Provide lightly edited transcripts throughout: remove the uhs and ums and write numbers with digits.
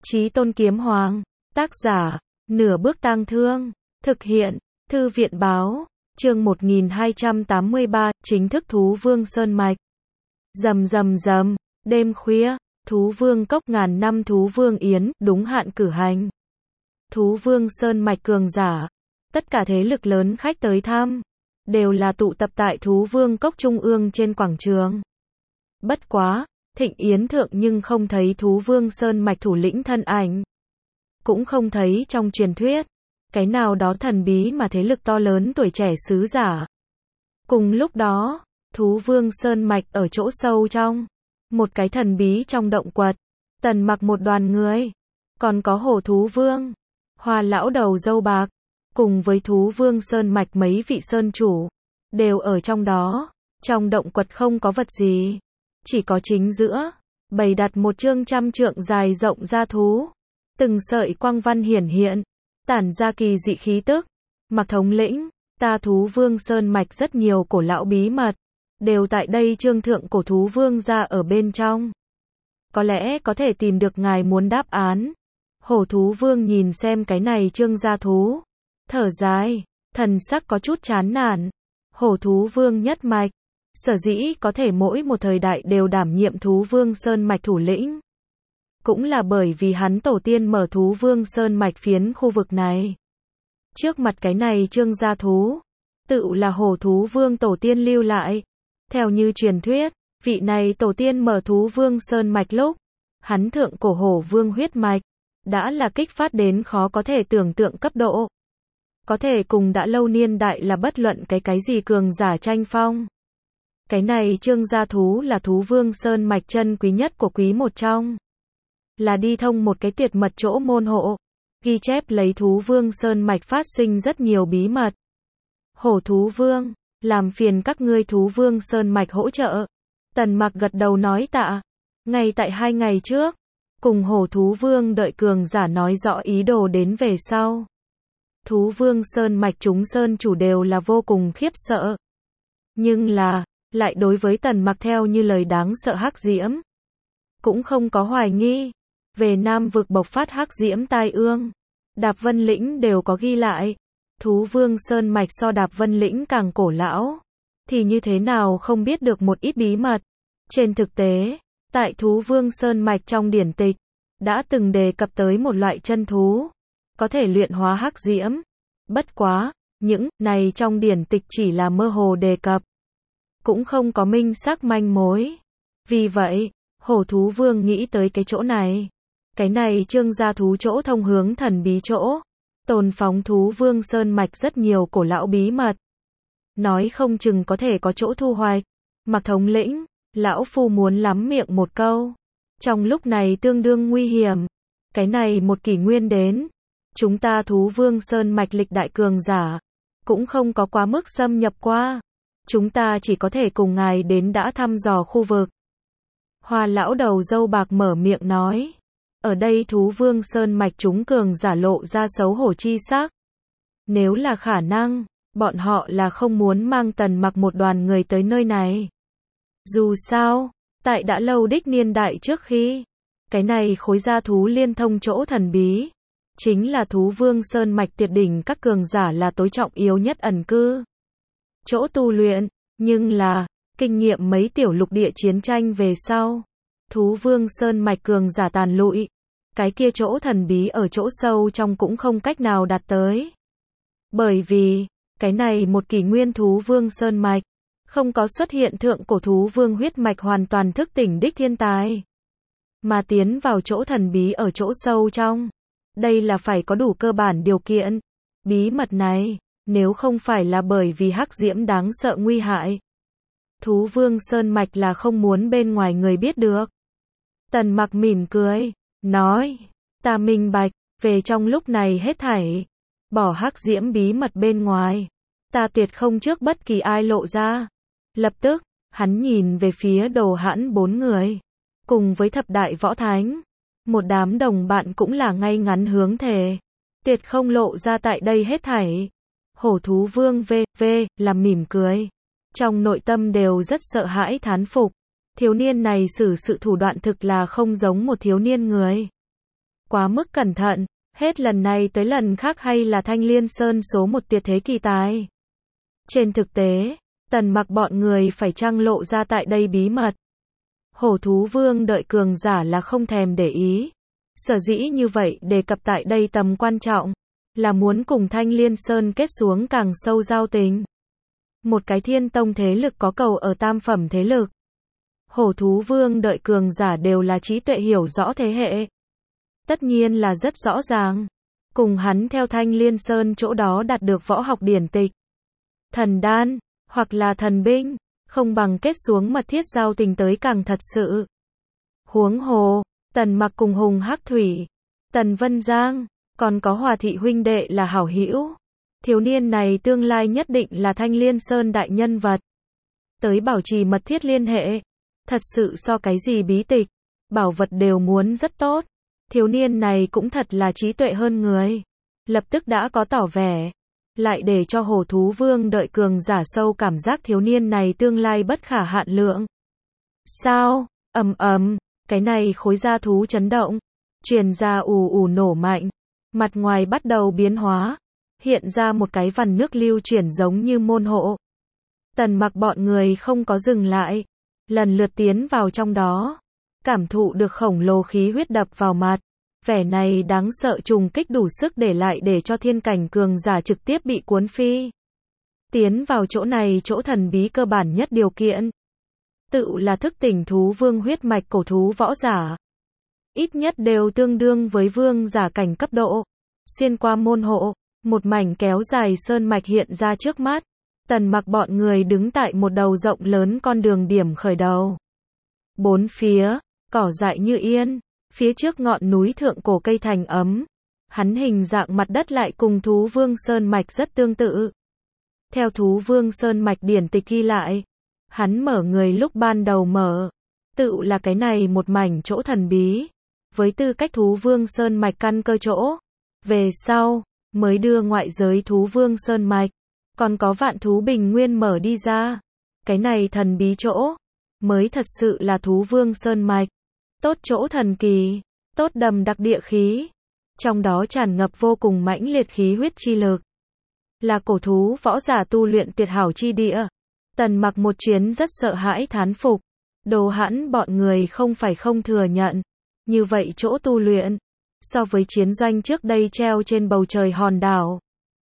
Chí Tôn Kiếm Hoàng, tác giả, Nửa Bước Tang Thương, thực hiện, Thư viện Báo, chương 1283, chính thức Thú Vương Sơn Mạch. Rầm rầm rầm, đêm khuya, Thú Vương Cốc ngàn năm Thú Vương Yến, đúng hạn cử hành. Thú Vương Sơn Mạch cường giả, tất cả thế lực lớn khách tới thăm, đều là tụ tập tại Thú Vương Cốc trung ương trên quảng trường. Bất quá, Thịnh Yến thượng nhưng không thấy Thú Vương Sơn Mạch thủ lĩnh thân ảnh. Cũng không thấy trong truyền thuyết, cái nào đó thần bí mà thế lực to lớn tuổi trẻ sứ giả. Cùng lúc đó, Thú Vương Sơn Mạch ở chỗ sâu trong, một cái thần bí trong động quật, Tần Mặc một đoàn người, còn có Hổ Thú Vương, Hoa lão đầu râu bạc, cùng với Thú Vương Sơn Mạch mấy vị sơn chủ, đều ở trong đó. Trong động quật không có vật gì, chỉ có chính giữa, bày đặt một chương trăm trượng dài rộng ra thú. Từng sợi quang văn hiển hiện, tản ra kỳ dị khí tức. Mặc thống lĩnh, ta Thú Vương Sơn Mạch rất nhiều cổ lão bí mật, đều tại đây chương thượng cổ Thú Vương gia ở bên trong. Có lẽ có thể tìm được ngài muốn đáp án. Hổ Thú Vương nhìn xem cái này chương gia thú, thở dài, thần sắc có chút chán nản. Hổ Thú Vương nhất mạch, sở dĩ có thể mỗi một thời đại đều đảm nhiệm Thú Vương Sơn Mạch thủ lĩnh, cũng là bởi vì hắn tổ tiên mở Thú Vương Sơn Mạch phiến khu vực này. Trước mặt cái này chương gia thú, tự là Hổ Thú Vương tổ tiên lưu lại. Theo như truyền thuyết, vị này tổ tiên mở Thú Vương Sơn Mạch lúc, hắn thượng cổ Hổ Vương huyết mạch, đã là kích phát đến khó có thể tưởng tượng cấp độ. Có thể cùng đã lâu niên đại là bất luận cái gì cường giả tranh phong. Cái này chương gia thú là Thú Vương Sơn Mạch chân quý nhất của quý một trong. Là đi thông một cái tuyệt mật chỗ môn hộ, ghi chép lấy Thú Vương Sơn Mạch phát sinh rất nhiều bí mật. Hổ Thú Vương, làm phiền các ngươi Thú Vương Sơn Mạch hỗ trợ. Tần Mặc gật đầu nói tạ. Ngay tại 2 ngày trước, cùng Hổ Thú Vương đợi cường giả nói rõ ý đồ đến về sau. Thú Vương Sơn Mạch chúng sơn chủ đều là vô cùng khiếp sợ. Nhưng là, lại đối với Tần Mặc theo như lời đáng sợ hắc diễm, cũng không có hoài nghi. Về Nam vực bộc phát hắc diễm tai ương, Đạp Vân Lĩnh đều có ghi lại. Thú Vương Sơn Mạch so Đạp Vân Lĩnh càng cổ lão, thì như thế nào không biết được một ít bí mật. Trên thực tế, tại Thú Vương Sơn Mạch trong điển tịch, đã từng đề cập tới một loại chân thú, có thể luyện hóa hắc diễm. Bất quá, những này trong điển tịch chỉ là mơ hồ đề cập, cũng không có minh xác manh mối. Vì vậy, Hổ Thú Vương nghĩ tới cái chỗ này. Cái này chương gia thú chỗ thông hướng thần bí chỗ, tồn phóng Thú Vương Sơn Mạch rất nhiều cổ lão bí mật. Nói không chừng có thể có chỗ thu hoạch. Mặc thống lĩnh, lão phu muốn lắm miệng một câu. Trong lúc này tương đương nguy hiểm. Cái này một kỷ nguyên đến, chúng ta Thú Vương Sơn Mạch lịch đại cường giả, cũng không có quá mức xâm nhập qua. Chúng ta chỉ có thể cùng ngài đến đã thăm dò khu vực. Hoa lão đầu râu bạc mở miệng nói. Ở đây Thú Vương Sơn Mạch chúng cường giả lộ ra xấu hổ chi sắc. Nếu là khả năng, bọn họ là không muốn mang Tần Mặc một đoàn người tới nơi này. Dù sao, tại đã lâu đích niên đại trước khi, cái này khối gia thú liên thông chỗ thần bí, chính là Thú Vương Sơn Mạch tuyệt đỉnh các cường giả là tối trọng yếu nhất ẩn cư. Chỗ tu luyện, nhưng là, kinh nghiệm mấy tiểu lục địa chiến tranh về sau. Thú Vương Sơn Mạch cường giả tàn lụi. Cái kia chỗ thần bí ở chỗ sâu trong cũng không cách nào đạt tới. Bởi vì, cái này một kỷ nguyên Thú Vương Sơn Mạch, không có xuất hiện thượng cổ Thú Vương huyết mạch hoàn toàn thức tỉnh đích thiên tài. Mà tiến vào chỗ thần bí ở chỗ sâu trong. Đây là phải có đủ cơ bản điều kiện. Bí mật này, nếu không phải là bởi vì hắc diễm đáng sợ nguy hại, Thú Vương Sơn Mạch là không muốn bên ngoài người biết được. Tần Mặc mỉm cười, nói, ta minh bạch, về trong lúc này hết thảy, bỏ hắc diễm bí mật bên ngoài, ta tuyệt không trước bất kỳ ai lộ ra. Lập tức, hắn nhìn về phía Đồ Hãn 4 người, cùng với thập đại võ thánh, một đám đồng bạn cũng là ngay ngắn hướng thề, tuyệt không lộ ra tại đây hết thảy. Hổ Thú Vương v.v. là mỉm cười, trong nội tâm đều rất sợ hãi thán phục. Thiếu niên này xử sự thủ đoạn thực là không giống một thiếu niên người. Quá mức cẩn thận, hết lần này tới lần khác hay là Thanh Liên Sơn số một tuyệt thế kỳ tài. Trên thực tế, Tần Mặc bọn người phải chăng lộ ra tại đây bí mật. Hổ thú vương đợi cường giả là không thèm để ý. Sở dĩ như vậy đề cập tại đây tầm quan trọng, là muốn cùng Thanh Liên Sơn kết xuống càng sâu giao tình. Một cái thiên tông thế lực có cầu ở tam phẩm thế lực. Hổ thú vương đợi cường giả đều là trí tuệ hiểu rõ thế hệ. Tất nhiên là rất rõ ràng. Cùng hắn theo Thanh Liên Sơn chỗ đó đạt được võ học điển tịch. Thần đan, hoặc là thần binh, không bằng kết xuống mật thiết giao tình tới càng thật sự. Huống hồ, Tần Mặc cùng Hùng Hắc Thủy, Tần Vân Giang, còn có Hòa thị huynh đệ là hảo hữu. Thiếu niên này tương lai nhất định là Thanh Liên Sơn đại nhân vật. Tới bảo trì mật thiết liên hệ, thật sự so cái gì bí tịch, bảo vật đều muốn rất tốt. Thiếu niên này cũng thật là trí tuệ hơn người. Lập tức đã có tỏ vẻ. Lại để cho hổ thú vương đợi cường giả sâu cảm giác thiếu niên này tương lai bất khả hạn lượng. Sao? Cái này khối da thú chấn động. Truyền ra ù ù nổ mạnh. Mặt ngoài bắt đầu biến hóa. Hiện ra một cái vằn nước lưu chuyển giống như môn hộ. Tần Mặc bọn người không có dừng lại. Lần lượt tiến vào trong đó. Cảm thụ được khổng lồ khí huyết đập vào mặt. Vẻ này đáng sợ trùng kích đủ sức để lại để cho thiên cảnh cường giả trực tiếp bị cuốn phi. Tiến vào chỗ này chỗ thần bí cơ bản nhất điều kiện. Tự là thức tỉnh thú vương huyết mạch cổ thú võ giả. Ít nhất đều tương đương với vương giả cảnh cấp độ. Xuyên qua môn hộ, một mảnh kéo dài sơn mạch hiện ra trước mắt. Tần Mặc bọn người đứng tại một đầu rộng lớn con đường điểm khởi đầu. Bốn phía, cỏ dại như yên. Phía trước ngọn núi thượng cổ cây thành ấm. Hắn hình dạng mặt đất lại cùng thú vương sơn mạch rất tương tự. Theo thú vương sơn mạch điển tịch ghi lại. Hắn mở người lúc ban đầu mở. Tự là cái này một mảnh chỗ thần bí. Với tư cách thú vương sơn mạch căn cơ chỗ. Về sau, mới đưa ngoại giới thú vương sơn mạch. Còn có vạn thú bình nguyên mở đi ra. Cái này thần bí chỗ. Mới thật sự là thú vương sơn mạch. Tốt chỗ thần kỳ, tốt đầm đặc địa khí. Trong đó tràn ngập vô cùng mãnh liệt khí huyết chi lực. Là cổ thú võ giả tu luyện tuyệt hảo chi địa. Tần Mặc một chuyến rất sợ hãi thán phục. Đồ hãn bọn người không phải không thừa nhận. Như vậy chỗ tu luyện, so với chiến doanh trước đây treo trên bầu trời hòn đảo.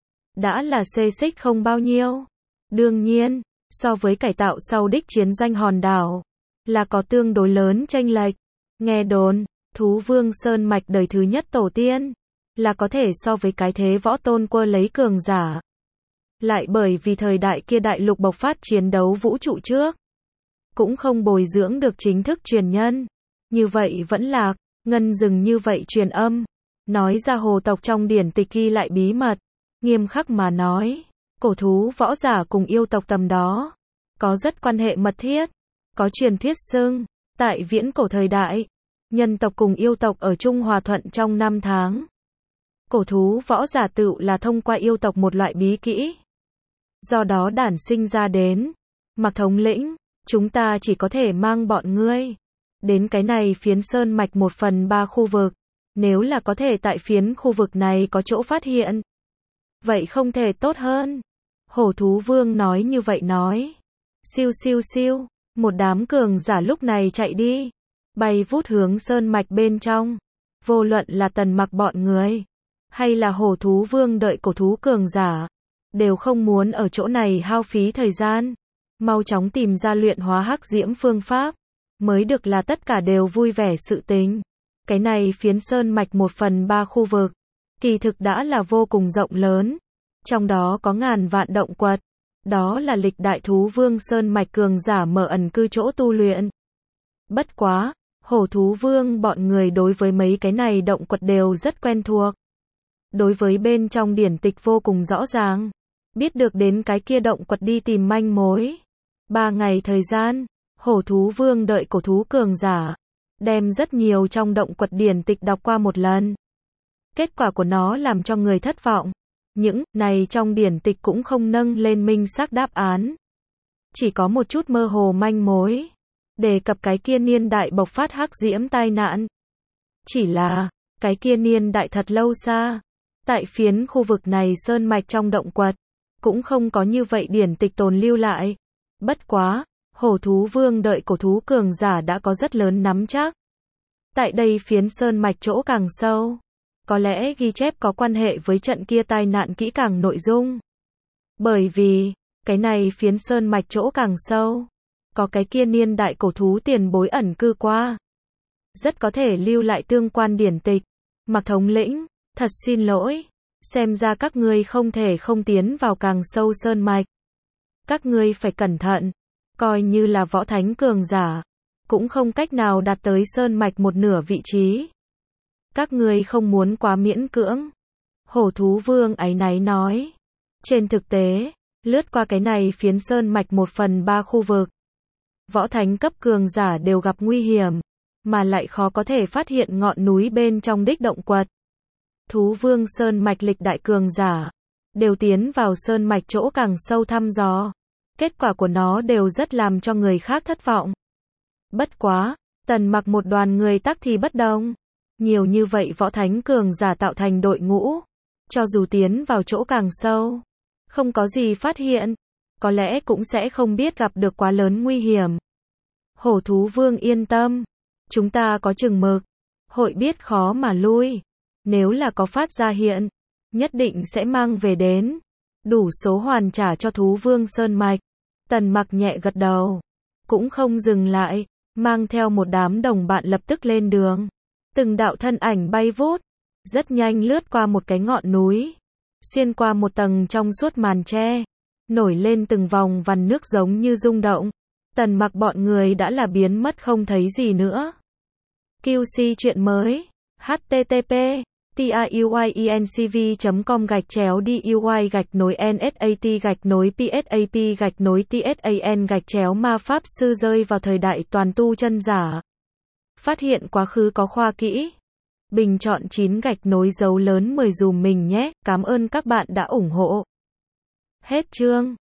Đã là xê xích không bao nhiêu. Đương nhiên, so với cải tạo sau đích chiến doanh hòn đảo, là có tương đối lớn chênh lệch. Nghe đồn, thú vương sơn mạch đời thứ nhất tổ tiên, là có thể so với cái thế võ tôn quơ lấy cường giả. Lại bởi vì thời đại kia đại lục bộc phát chiến đấu vũ trụ trước, cũng không bồi dưỡng được chính thức truyền nhân. Như vậy vẫn lạc, ngân dừng như vậy truyền âm. Nói ra hồ tộc trong điển tịch ghi lại bí mật. Nghiêm khắc mà nói, cổ thú võ giả cùng yêu tộc tầm đó, có rất quan hệ mật thiết. Có truyền thuyết xưng, tại viễn cổ thời đại, nhân tộc cùng yêu tộc ở chung hòa thuận trong năm tháng. Cổ thú võ giả tự là thông qua yêu tộc một loại bí kỹ. Do đó đản sinh ra đến. Mặc thống lĩnh, chúng ta chỉ có thể mang bọn ngươi đến cái này phiến sơn mạch 1/3 khu vực. Nếu là có thể tại phiến khu vực này có chỗ phát hiện, vậy không thể tốt hơn. Hổ thú vương nói như vậy nói. Siêu siêu siêu, một đám cường giả lúc này chạy đi. Bay vút hướng sơn mạch bên trong. Vô luận là Tần Mặc bọn người, hay là hổ thú vương đợi cổ thú cường giả, đều không muốn ở chỗ này hao phí thời gian. Mau chóng tìm ra luyện hóa hắc diễm phương pháp, mới được là tất cả đều vui vẻ sự tình. Cái này phiến sơn mạch 1/3 khu vực, kỳ thực đã là vô cùng rộng lớn. Trong đó có ngàn vạn động quật. Đó là lịch đại thú vương sơn mạch cường giả mở ẩn cư chỗ tu luyện. Bất quá, hổ thú vương bọn người đối với mấy cái này động quật đều rất quen thuộc. Đối với bên trong điển tịch vô cùng rõ ràng. Biết được đến cái kia động quật đi tìm manh mối. 3 ngày thời gian, hổ thú vương đợi cổ thú cường giả, đem rất nhiều trong động quật điển tịch đọc qua một lần. Kết quả của nó làm cho người thất vọng. Những này trong điển tịch cũng không nâng lên minh xác đáp án. Chỉ có một chút mơ hồ manh mối. Đề cập cái kia niên đại bộc phát hắc diễm tai nạn. Chỉ là, Cái kia niên đại thật lâu xa. Tại phiến khu vực này sơn mạch trong động quật, cũng không có như vậy điển tịch tồn lưu lại. Bất quá, Hổ Thú Vương đợi cổ thú cường giả đã có rất lớn nắm chắc. Tại đây phiến sơn mạch chỗ càng sâu, có lẽ ghi chép có quan hệ với trận kia tai nạn kỹ càng nội dung. Bởi vì, cái này phiến sơn mạch chỗ càng sâu, có cái kia niên đại cổ thú tiền bối ẩn cư qua. Rất có thể lưu lại tương quan điển tịch. Mạc thống lĩnh, thật xin lỗi, xem ra các ngươi không thể không tiến vào càng sâu sơn mạch. Các ngươi phải cẩn thận, coi như là võ thánh cường giả, cũng không cách nào đạt tới sơn mạch một nửa vị trí. Các ngươi không muốn quá miễn cưỡng. Hổ Thú Vương áy náy nói. Trên thực tế, lướt qua cái này phiến sơn mạch 1/3 khu vực, võ thánh cấp cường giả đều gặp nguy hiểm, mà lại khó có thể phát hiện ngọn núi bên trong đích động quật. Thú Vương sơn mạch lịch đại cường giả đều tiến vào sơn mạch chỗ càng sâu thăm dò. Kết quả của nó đều rất làm cho người khác thất vọng. Bất quá, Tần Mặc một đoàn người tắc thì bất đồng. Nhiều như vậy võ thánh cường giả tạo thành đội ngũ, cho dù tiến vào chỗ càng sâu, không có gì phát hiện, có lẽ cũng sẽ không biết gặp được quá lớn nguy hiểm. Hổ Thú Vương yên tâm, chúng ta có chừng mực, hội biết khó mà lui. Nếu là có phát ra hiện, nhất định sẽ mang về đến, đủ số hoàn trả cho Thú Vương sơn mạch. Tần Mặc nhẹ gật đầu, cũng không dừng lại, mang theo một đám đồng bạn lập tức lên đường. Từng đạo thân ảnh bay vút, rất nhanh lướt qua một cái ngọn núi, xuyên qua một tầng trong suốt màn tre, nổi lên từng vòng vằn nước giống như rung động. Tần Mặc bọn người đã là biến mất không thấy gì nữa. QC chuyện mới, http tayuy.com/duy-nsat-psap-tsan-ma pháp sư rơi vào thời đại toàn tu chân giả. Phát hiện quá khứ có khoa kỹ. Bình chọn 9 gạch nối dấu lớn 10 dùm mình nhé. Cảm ơn các bạn đã ủng hộ. Hết chương.